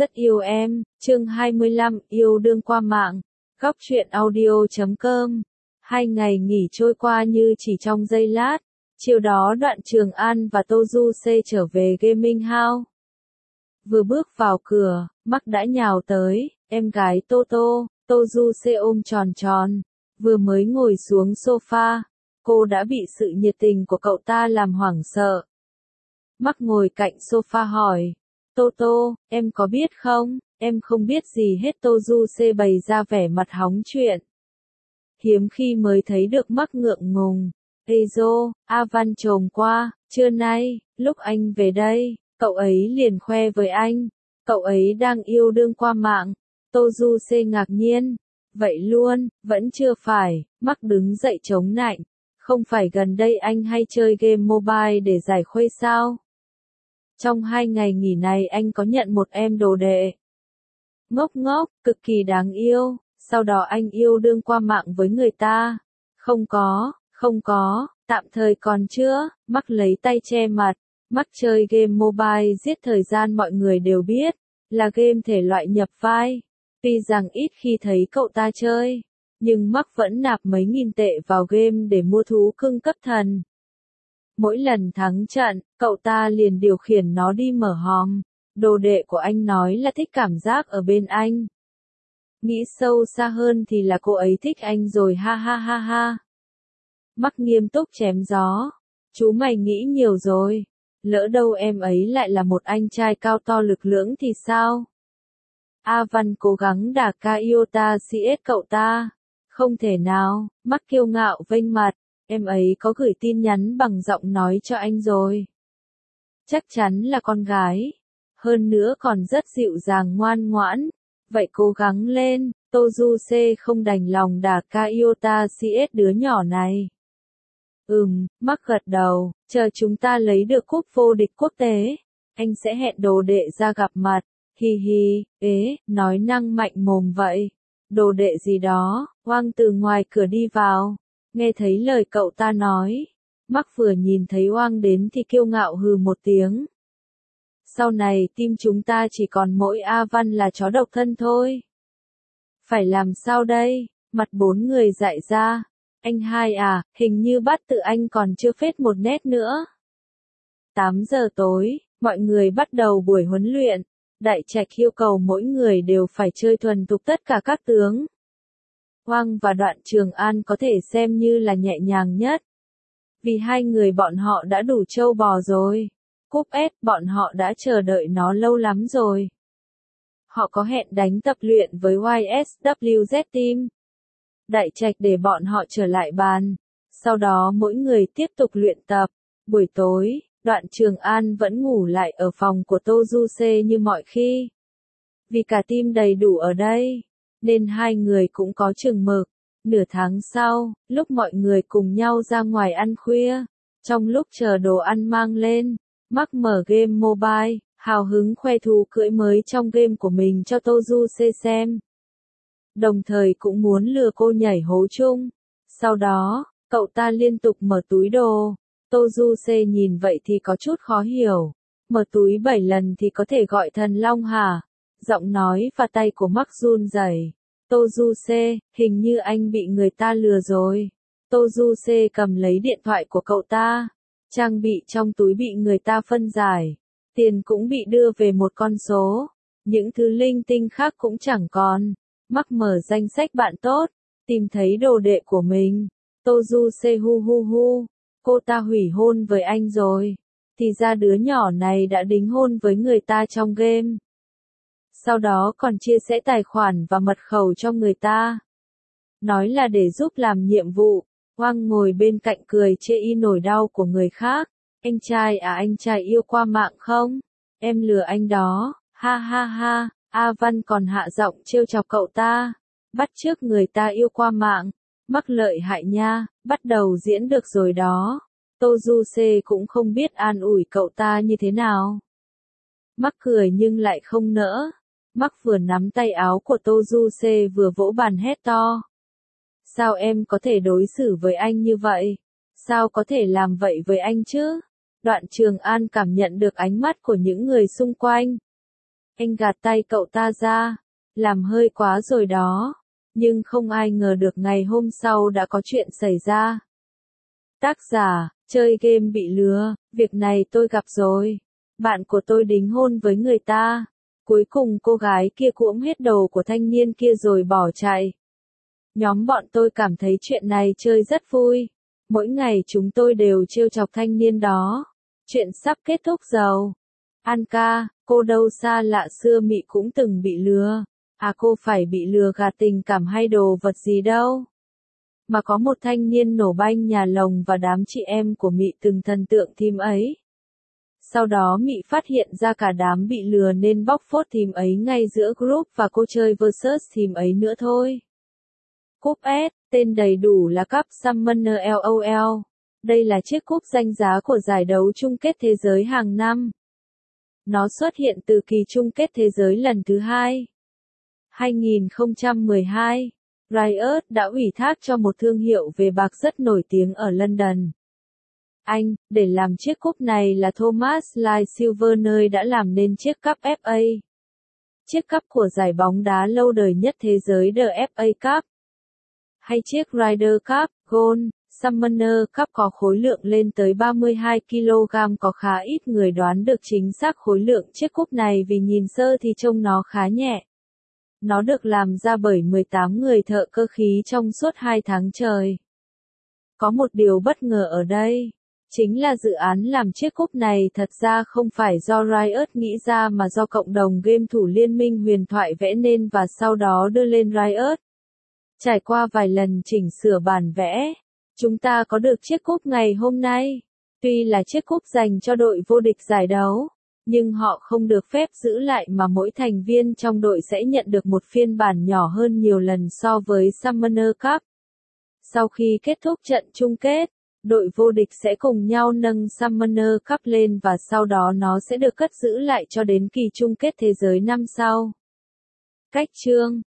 Rất yêu em, chương 25, yêu đương qua mạng. Góc truyện audio.com. 2 ngày nghỉ trôi qua như chỉ trong giây lát. Chiều đó Đoạn Trường An và Tô Du Xê trở về gaming house. Vừa bước vào cửa, Mark đã nhào tới, em gái Tô Du Xê ôm tròn tròn. Vừa mới ngồi xuống sofa, cô đã bị sự nhiệt tình của cậu ta làm hoảng sợ. Mark ngồi cạnh sofa hỏi, Tô, em có biết không, em không biết gì hết. Tô Du Xê bày ra vẻ mặt hóng chuyện. Hiếm khi mới thấy được Mark ngượng ngùng. Ê dô, A Văn trồm qua, trưa nay, lúc anh về đây, cậu ấy liền khoe với anh, cậu ấy đang yêu đương qua mạng. Tô Du Xê ngạc nhiên. Vậy luôn, vẫn chưa phải. Mark đứng dậy chống nạnh. Không phải gần đây anh hay chơi game mobile để giải khuây sao? Trong 2 ngày nghỉ này anh có nhận một em đồ đệ. Ngốc, cực kỳ đáng yêu, sau đó anh yêu đương qua mạng với người ta. Không có, tạm thời còn chưa. Mark lấy tay che mặt. Mark chơi game mobile giết thời gian mọi người đều biết, là game thể loại nhập vai. Tuy rằng ít khi thấy cậu ta chơi, nhưng Mark vẫn nạp mấy nghìn tệ vào game để mua thú cưng cấp thần. Mỗi lần thắng trận, cậu ta liền điều khiển nó đi mở hòm. Đồ đệ của anh nói là thích cảm giác ở bên anh. Nghĩ sâu xa hơn thì là cô ấy thích anh rồi, ha ha ha ha. Mark nghiêm túc chém gió. Chú mày nghĩ nhiều rồi. Lỡ đâu em ấy lại là một anh trai cao to lực lưỡng thì sao? A Văn cố gắng đả ca Iota CS cậu ta. Không thể nào. Mark kiêu ngạo vênh mặt. Em ấy có gửi tin nhắn bằng giọng nói cho anh rồi. Chắc chắn là con gái. Hơn nữa còn rất dịu dàng ngoan ngoãn. Vậy cố gắng lên. Tô Du Xê không đành lòng đả ca Iota CS đứa nhỏ này. Mark gật đầu. Chờ chúng ta lấy được cúp vô địch quốc tế, anh sẽ hẹn đồ đệ ra gặp mặt. Hi hi, nói năng mạnh mồm vậy. Đồ đệ gì đó. Oang từ ngoài cửa đi vào. Nghe thấy lời cậu ta nói, Mark vừa nhìn thấy Oang đến thì kiêu ngạo hừ một tiếng. Sau này team chúng ta chỉ còn mỗi A Văn là chó độc thân thôi. Phải làm sao đây? Mặt 4 người dại ra. Anh hai à, hình như bát tự anh còn chưa phết một nét nữa. 8 giờ tối, mọi người bắt đầu buổi huấn luyện. Đại Trạch yêu cầu mỗi người đều phải chơi thuần thục tất cả các tướng. Oang và Đoạn Trường An có thể xem như là nhẹ nhàng nhất. Vì hai người bọn họ đã đủ trâu bò rồi. Cúp S bọn họ đã chờ đợi nó lâu lắm rồi. Họ có hẹn đánh tập luyện với YSWZ Team. Đại Trạch để bọn họ trở lại bàn. Sau đó mỗi người tiếp tục luyện tập. Buổi tối, Đoạn Trường An vẫn ngủ lại ở phòng của Tô Du Xê như mọi khi. Vì cả team đầy đủ ở đây, nên hai người cũng có chừng mực. Nửa tháng sau, lúc mọi người cùng nhau ra ngoài ăn khuya, trong lúc chờ đồ ăn mang lên, Mark mở game mobile, hào hứng khoe thú cưỡi mới trong game của mình cho Tô Du Xê xem. Đồng thời cũng muốn lừa cô nhảy hố chung. Sau đó, cậu ta liên tục mở túi đồ. Tô Du Xê nhìn vậy thì có chút khó hiểu. Mở túi 7 lần thì có thể gọi thần long hả? Giọng nói và tay của Mark run rẩy. Tô Du Xê, hình như anh bị người ta lừa rồi. Tô Du Xê cầm lấy điện thoại của cậu ta. Trang bị trong túi bị người ta phân giải. Tiền cũng bị đưa về một con số. Những thứ linh tinh khác cũng chẳng còn. Mark mở danh sách bạn tốt. Tìm thấy đồ đệ của mình. Tô Du Xê hu. Cô ta hủy hôn với anh rồi. Thì ra đứa nhỏ này đã đính hôn với người ta trong game. Sau đó còn chia sẻ tài khoản và mật khẩu cho người ta. Nói là để giúp làm nhiệm vụ. Oang ngồi bên cạnh cười chê y nỗi đau của người khác. Anh trai yêu qua mạng không? Em lừa anh đó. Ha ha ha. A Văn còn hạ giọng trêu chọc cậu ta. Bắt chước người ta yêu qua mạng. Mắc lợi hại nha, bắt đầu diễn được rồi đó. Tô Du Xê cũng không biết an ủi cậu ta như thế nào. Mark cười nhưng lại không nỡ. Mark vừa nắm tay áo của Tô Du Xê vừa vỗ bàn hét to. Sao em có thể đối xử với anh như vậy? Sao có thể làm vậy với anh chứ? Đoạn Trường An cảm nhận được ánh mắt của những người xung quanh. Anh gạt tay cậu ta ra, làm hơi quá rồi đó. Nhưng không ai ngờ được ngày hôm sau đã có chuyện xảy ra. Tác giả, chơi game bị lừa, việc này tôi gặp rồi. Bạn của tôi đính hôn với người ta. Cuối cùng cô gái kia cuỗm hết đồ của thanh niên kia rồi bỏ chạy. Nhóm bọn tôi cảm thấy chuyện này chơi rất vui. Mỗi ngày chúng tôi đều trêu chọc thanh niên đó. Chuyện sắp kết thúc rồi. Anka, cô đâu xa lạ xưa Mị cũng từng bị lừa. À cô phải bị lừa gạt tình cảm hay đồ vật gì đâu. Mà có một thanh niên nổ banh nhà lồng và đám chị em của Mị từng thần tượng thím ấy. Sau đó Mị phát hiện ra cả đám bị lừa nên bóc phốt thím ấy ngay giữa group và cô chơi versus thím ấy nữa thôi. Cúp S, tên đầy đủ là Cup Summoner LOL. Đây là chiếc cúp danh giá của giải đấu chung kết thế giới hàng năm. Nó xuất hiện từ kỳ chung kết thế giới lần thứ 2. 2012, Riot đã ủy thác cho một thương hiệu về bạc rất nổi tiếng ở London, Anh, để làm chiếc cúp này là Thomas Ly Silver nơi đã làm nên chiếc cúp FA. Chiếc cúp của giải bóng đá lâu đời nhất thế giới The FA Cup. Hay chiếc Ryder Cup, Gold, Summoner Cup có khối lượng lên tới 32 kg có khá ít người đoán được chính xác khối lượng chiếc cúp này vì nhìn sơ thì trông nó khá nhẹ. Nó được làm ra bởi 18 người thợ cơ khí trong suốt 2 tháng trời. Có một điều bất ngờ ở đây. Chính là dự án làm chiếc cúp này thật ra không phải do Riot nghĩ ra mà do cộng đồng game thủ Liên minh huyền thoại vẽ nên và sau đó đưa lên Riot. Trải qua vài lần chỉnh sửa bản vẽ, chúng ta có được chiếc cúp ngày hôm nay. Tuy là chiếc cúp dành cho đội vô địch giải đấu, nhưng họ không được phép giữ lại mà mỗi thành viên trong đội sẽ nhận được một phiên bản nhỏ hơn nhiều lần so với Summoner Cup. Sau khi kết thúc trận chung kết, đội vô địch sẽ cùng nhau nâng Summoner Cup lên và sau đó nó sẽ được cất giữ lại cho đến kỳ chung kết thế giới năm sau. Cách chương